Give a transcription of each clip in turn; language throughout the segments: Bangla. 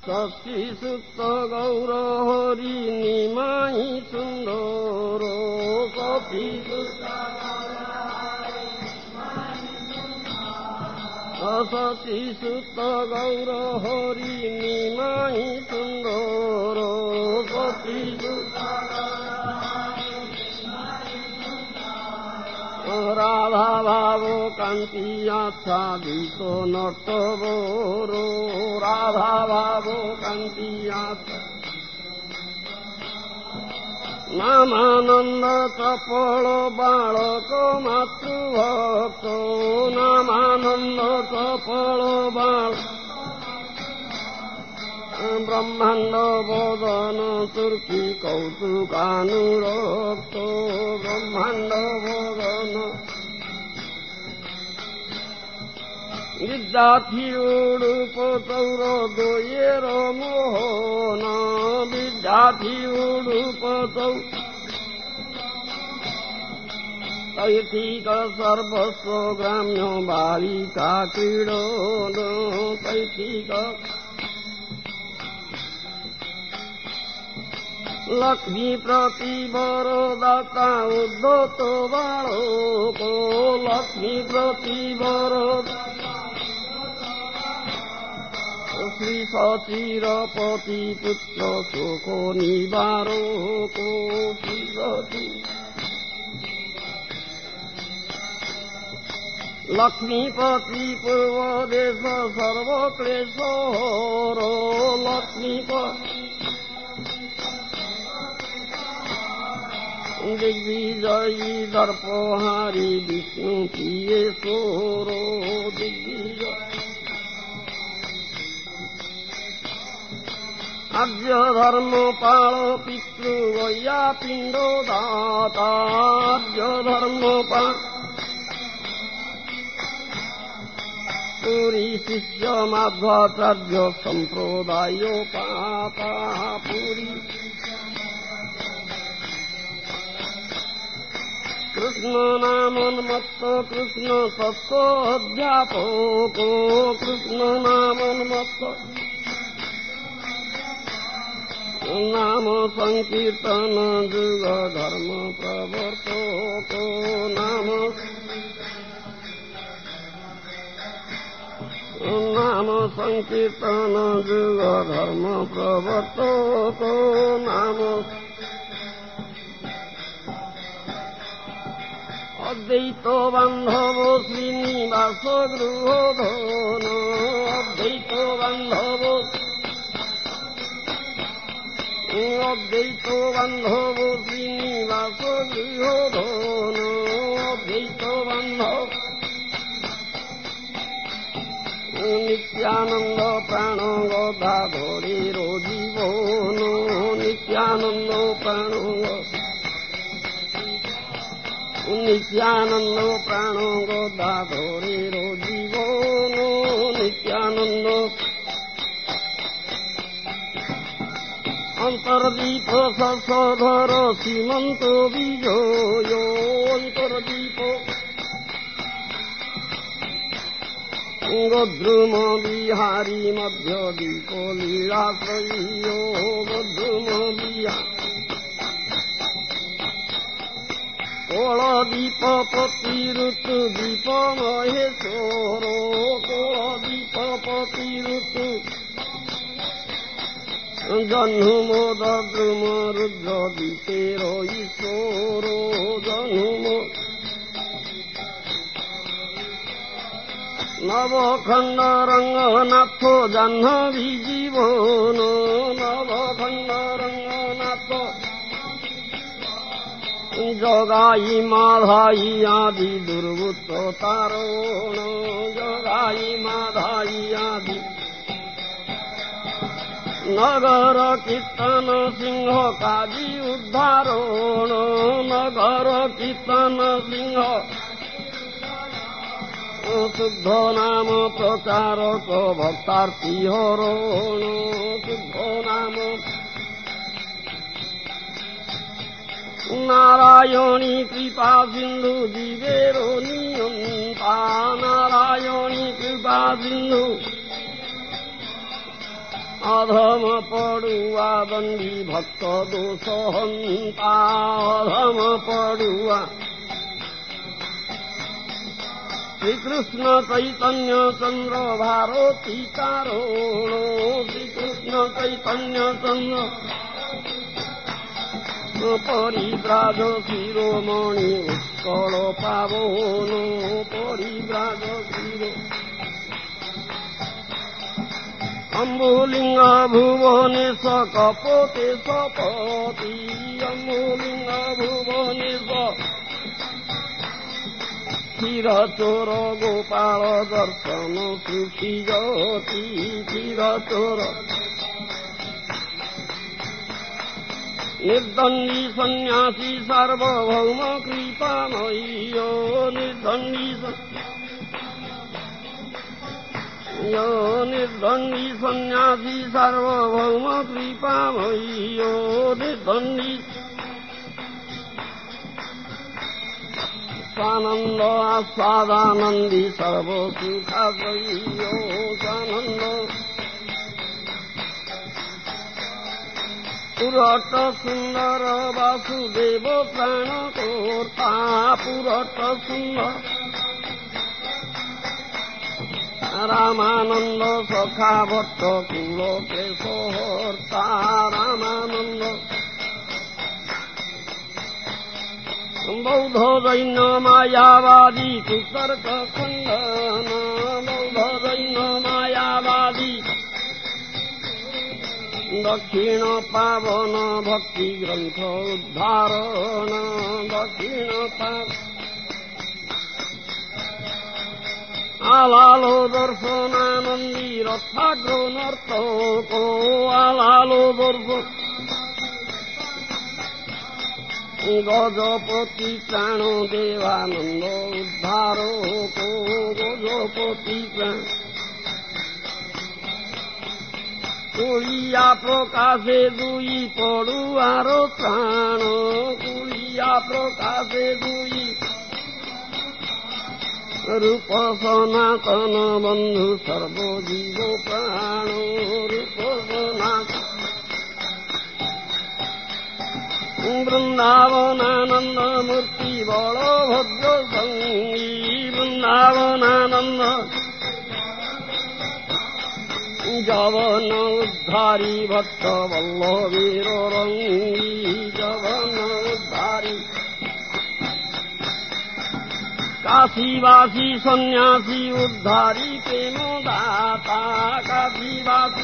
সচিসুত গৌর হরি নিমাই সুন্দর সচিসুত গৌর হরি নিমাই সুন্দর সচিসুত রাধা ভাব কান্তি আচ্ছাদিত নটবর রাধা ভাব কান্তি নামানন্দ চপল বালক মাতৃভক্ত নামানন্দ চপল বালক ব্রহ্মাণ্ড বদন তুর্কি কৌতুকানুরক্ত ব্রহ্মাণ্ড বদন বিদ্যাথি উড়ুপ চৌর দোয়ের মোহন বিদ্যাথি উড়ুপ চৌ তৈথিক সর্বস্ব গ্রাম্য বালিকা ক্রীড়ন তৈথিক লক্ষ্মী প্রতিবর দাতা উদ্ধত বালক লক্ষ্মী প্রতিবর শ্রী সচিরপতি পুত্র শোক নিবারক লক্ষ্মীপতি পূর্বদেশ সর্বক্লেশ হর লক্ষ্মীপতি দিগ্বিজয়ী দর্পহারি বিষ্ণু প্রিয়েশ্বর দিগ্বিজয় আর্য ধর্ম পাল পিতৃ গয়া পিণ্ড দাতা আর্য ধর্ম পাল পুরী শিষ্য মাধ্বাচার্য সম্প্রদায় পাপা পুরী কৃষ্ণ নামন্মত্ত কৃষ্ণ সত্য অধ্যাপক কৃষ্ণ নামন্মত্ত নাম সংকীর্তন যুগ ধর্ম প্রবর্তক নাম সংকীর্তন যুগ ধর্ম প্রবর্তক নাম অদ্বৈত বান্ধব শ্রীনিবাস গৃহধন অদ্বৈত বান্ধব অদ্বৈত বান্ধব শ্রীনিবাস গৃহধন অদ্বৈত বান্ধব নিত্যানন্দ প্রাণ গদাধরের জীবন নিত্যানন্দ প্রাণ নিত্যানন্দ প্রাণ গদাধরের জীবন নিত্যানন্দ অন্তর্দীপ শশধর সীমন্ত বিজয় অন্তর্দীপ গদ্রুম বিহারী মধ্যদীপ লীলাশ্রয়ী গদ্রুম বিহারী কোলদীপপতি ঋতু দীপ মহেশ্বর কোলদীপপতি ঋতু জহ্নুমোদ দ্রুম রুদ্র দীপের ঈশ্বর জহ্নুম নবখণ্ড রঙ্গনাথ জাহ্নবী জীবন নবখণ্ড রঙ্গনাথ জগাই মাধাই আদি দুর্বৃত্ত তারণ জগাই মাধাই আদি নগর কীর্তন সিংহ কাজী উদ্ধারণ নগর কীর্তন সিংহ শুদ্ধ নাম প্রচারক ভক্তার্থী হরণ শুদ্ধ নাম নারায়ণী কৃপা সিন্ধু জীবের নিয়ন্তা নারায়ণী কৃপা সিন্ধু অধম পড়ুয়া দণ্ডী ভক্ত দোষ হন্তা অধম পড়ুয়া শ্রীকৃষ্ণ চৈতন্য চন্দ্র ভারতী কারণ শ্রীকৃষ্ণ চৈতন্য চন্দ্র পরিব্রাজ শিরোমণি উৎকল পাবন পরিব্রাজ শির অম্বুলিঙ্গ ভুবনেশ কপতে সপতি অম্বুলিঙ্গ ভুবনেশ ক্ষীরচোর গোপাল দর্শন শ্রুতি জ্যোতি ক্ষীরচোর নির্দণ্ডী সন্ন্যাসী সার্বভৌম কৃপাময়ী নির্দণ্ডী সন্ন্যাসী সার্বভৌম কৃপাময়ী নির্দণ্ডী স্বানন্দ আস্বাদানন্দী সর্বসুখাশ্রয়ী স্বানন্দ পুরট সুন্দর বাসুদেব প্রাণ কর্তা পুরট সুন্দর রামানন্দ সখা ভট্ট কুল ক্লেশ হর্তা রামানন্দ বৌদ্ধ জৈন মায়াবাদী কুতর্ক খণ্ডন বৌদ্ধ জৈন মায়াবাদী দক্ষিণ পাবন ভক্তি গ্রন্থ উদ্ধারণ দক্ষিণ আলালো দর্শনানন্দী রথাগ্র নর্তক আলালো দর্শন গজপতি প্রাণ দেবানন্দ উদ্ধারক গজপতি প্রাণ কুড়িয়া প্রকাশে দুই পড়ুয়ার প্রাণ কুড়িয়া প্রকাশে দুই রূপ সনাতন বন্ধু সর্বজীব প্রাণ রূপ সনাতন বৃন্দাবনানন্দ মূর্তি বলভদ্র সঙ্গী বৃন্দাবনানন্দ জবন উদ্ধারী ভট্ট বল্লভীর রঙ্গী জবন উদ্ধারী কাশীবাসী সন্ন্যাসী উদ্ধারী প্রেম দাতা কাশীবাসী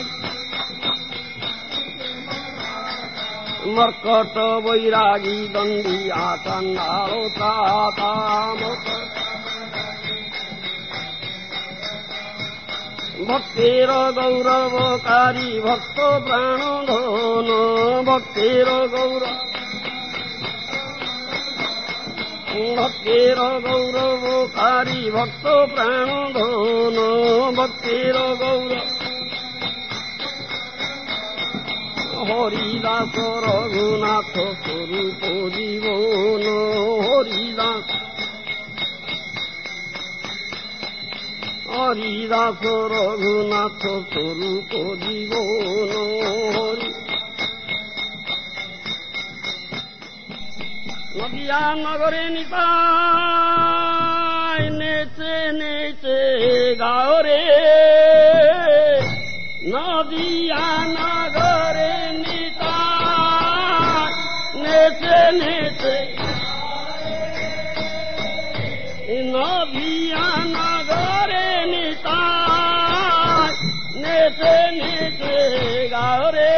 মর্কট বৈরাগী দণ্ডী আচান্ডাল ত্রাতা ভক্তের গৌরবকারী ভক্ত প্রাণধন ভক্তের ভক্তের গৌরবকারী ভক্ত প্রাণধন ভক্তের গৌরব হরিদাস রঘুনাথ স্বরূপ জীবন হরিদাস হরিদাস রঘুনাথ স্বরূপ জীবন হরি নদিয়া নগরে নিতাই নেচে নেচে গাওরে নদিয়া নগরে নিতাই নেচে নেচে নদিয়া নগরে নিতাই নেচে নেচে গাওরে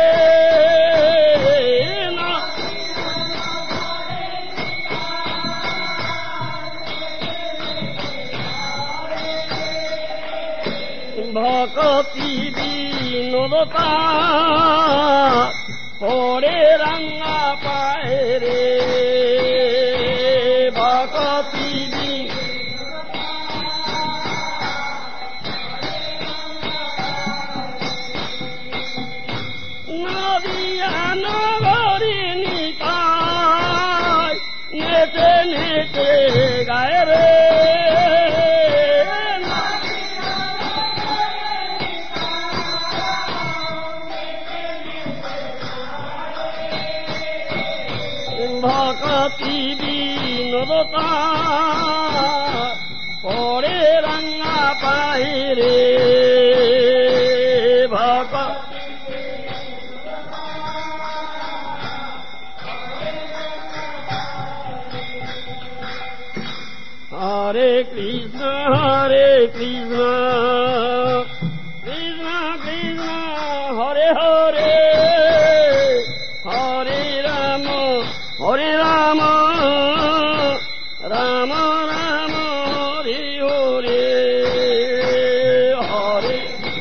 ভকতি বিনোদতা পরে রাঙ্গা পায়ে রে ভকতি নদিয়া নগরী নিতাই নেচে নেচে গায়ে রে ভকতি বিনোদতা পরে রাঙা পাহিরে ভকতি হরে কৃষ্ণ কৃষ্ণ কৃষ্ণ হরে হরে হরে রাম রাম রাম হরে হরে হরে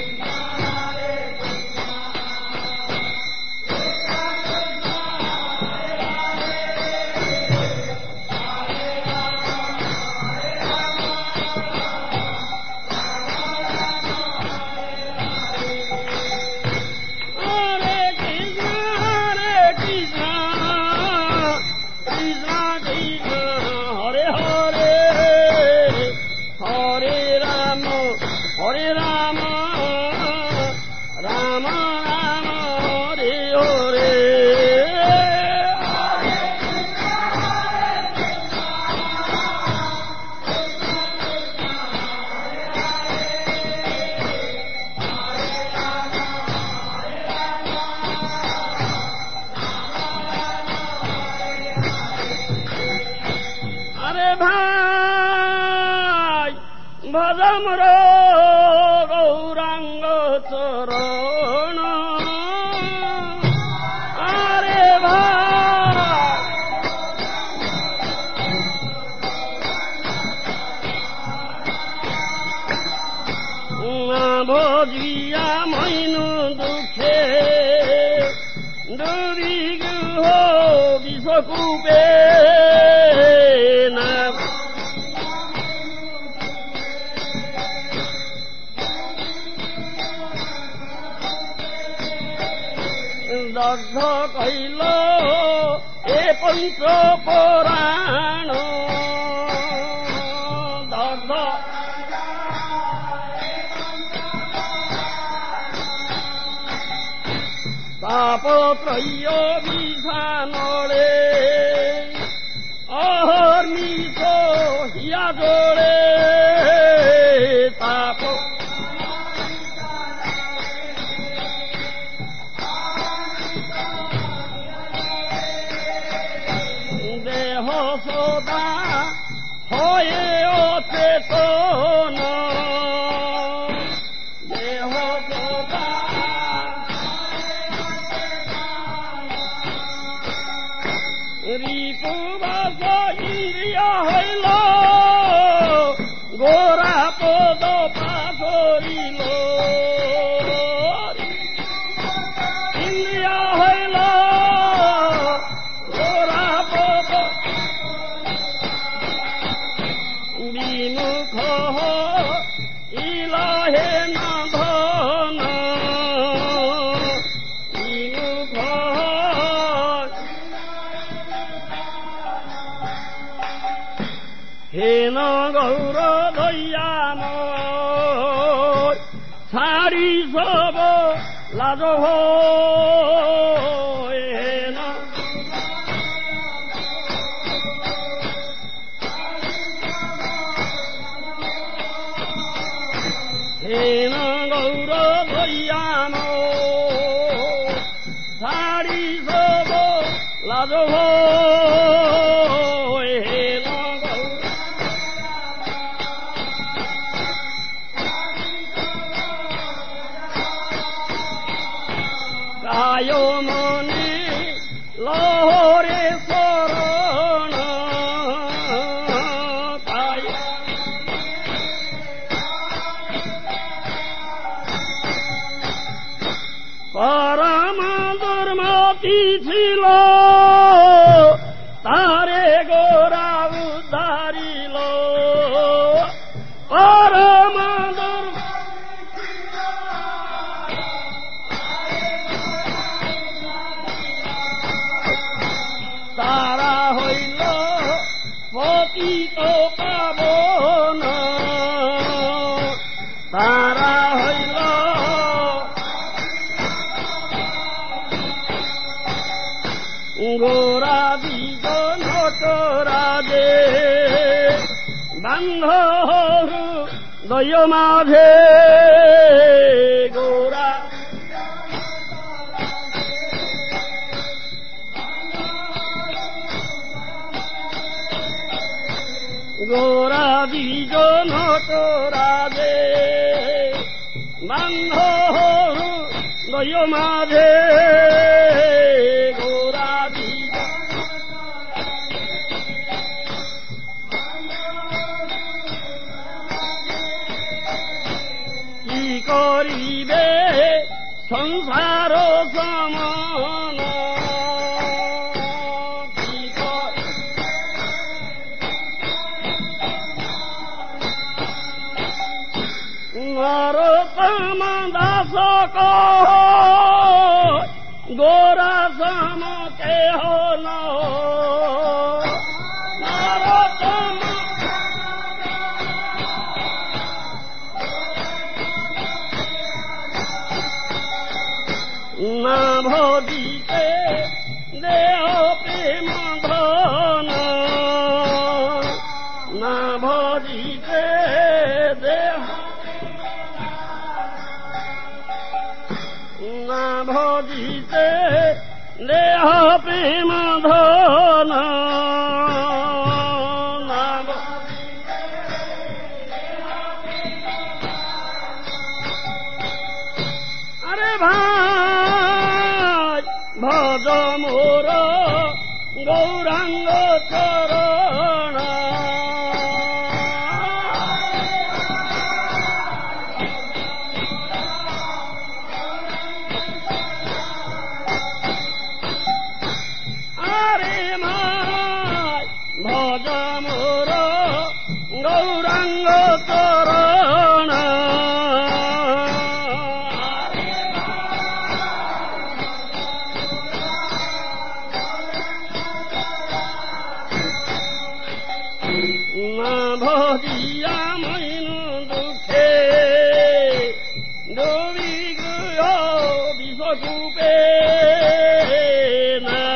ভাই ভজমর গৌরাঙ্গ চরণ আরে ভাই ভজিয়া মইনু দুঃখে ডুবি গুহ বিষকূপে না দগ্ধ কইল এ পঞ্চ পুরাণ দগ্ধ তাপত্রয় বিধানলে অহর্নিশ হিয়া জোড়ে তাপ দেহ সদা হয়ে অচেতন দেহ সদা রিপুবাস ইন্দ্রিয় হইল গোরা পদ পাথরিল ইন্দ্রিয় হইল গোরা পদ বিমুখ ইলহে নাধন বিমুখ হেন গৌর দয়াম ছাড়ি সব লাজ হেন হেন গৌর দয়াম ছাড়ি সব লাজ হেন কায় মনে লহরে শরণ পরম দুর্মতি ছিল তারে গোরা উদ্ধারিল পরম তারা হইল পতিত পাবন তারা হইল গোরা বিজন রাজে বান্ধ দয় মাঝে গোরা গোরা বিজন রাজে বান্ধ দয় মাঝে গোরা কি করিবে সংসার সমান নরতম দাস গোরা সম কেহ নরতম না ভজিতে দেহ প্রেম ধন না ভজিতে দেহ না ভজিতে দেহ প্রেম ধন আরে ভাই ভজ মোর গৌরাঙ্গ চরণ আরে মাই ভজ মোর গৌরাঙ্গ চরণ না ভজিয়া মইনু দুঃখে ডুবি গৃহ বিষকূপে না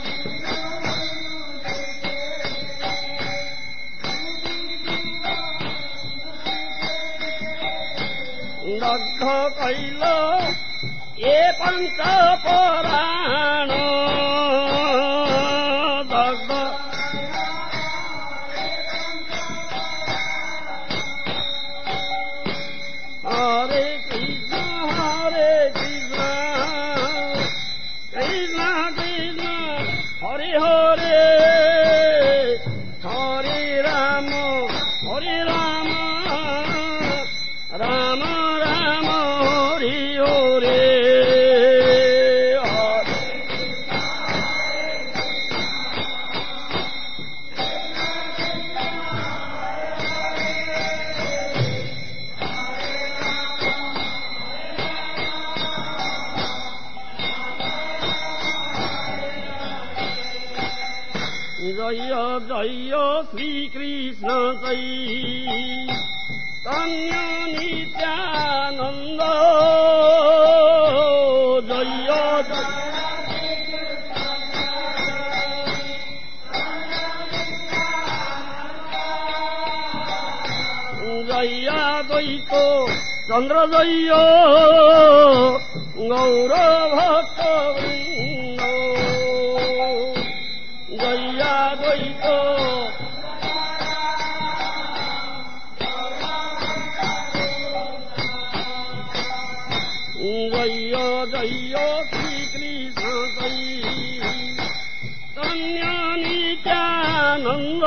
দগ্ধ কইল এ পঞ্চ পরাণ দগ্ধ হরে কৃষ্ণ কৃষ্ণ কৃষ্ণ হরে হরে হরে রাম রাম রাম হরি হরে জয় জয় শ্রীকৃষ্ণ চৈতন্য নিত্যানন্দ জয় জয় দ্বৈত চন্দ্র জয় গৌর ভক্ত জয়া দ্বৈত জয় জয় শ্রীকৃষ্ণ চৈতন্য নিত্যানন্দ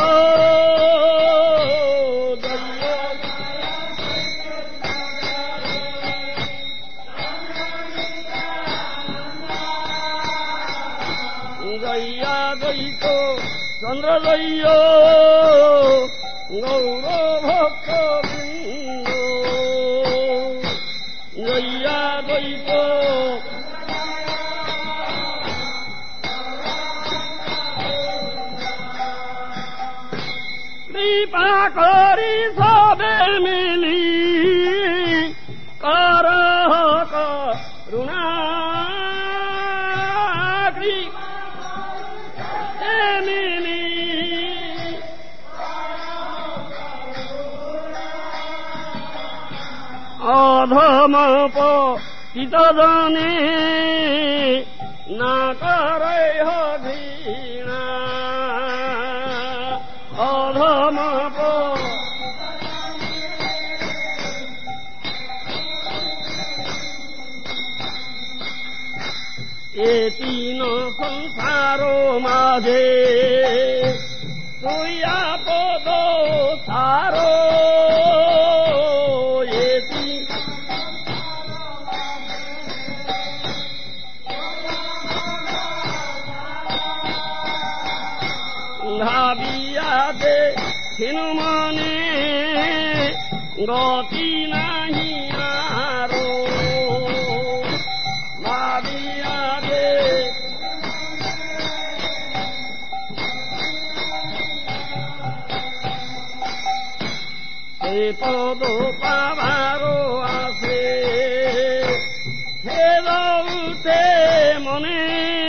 জয়া দ্বৈত চন্দ্র জয় গৌর ভক্ত জয়া দ্বৈত কৃপা করি সবে মিলি কর করুণা অধম পতিত জনে না করে ঘৃণা অধম এ তিন সংসার মাঝে তুই আপদ সার ভাবিয়া দেখিন মনে গতি নাহি আরো ভাবিয়া সে পদ পাবার আছে হে উঠে মনে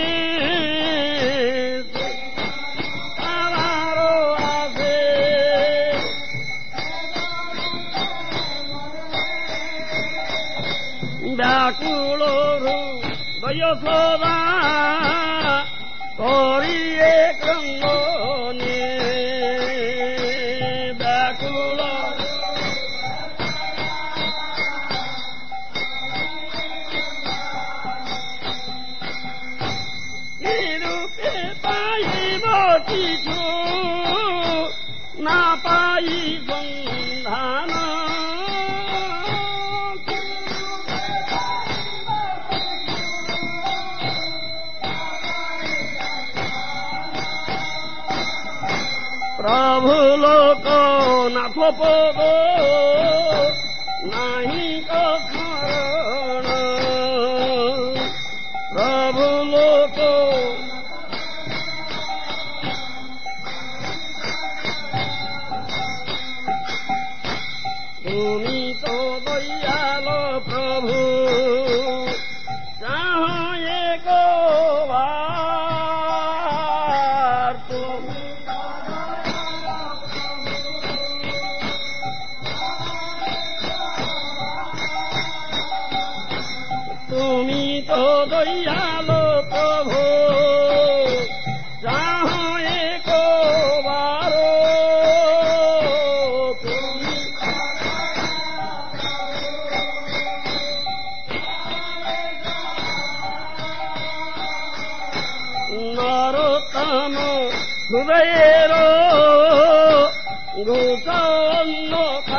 ব্যাকুল হৃদয় সদা করিয়ে ক্রন্দনে ব্যাকুল কিরূপে পাইব কিছু না পাই সন্ধান প্রভু লোক নাথ পদ নাহি স্মরণ প্রভু লোক তুমি তো দয়াল প্রভু চাহ একবার তুমি তো দয়াল প্রভু চাহ একবার নরোত্তম হৃদয়ের গোচন্ন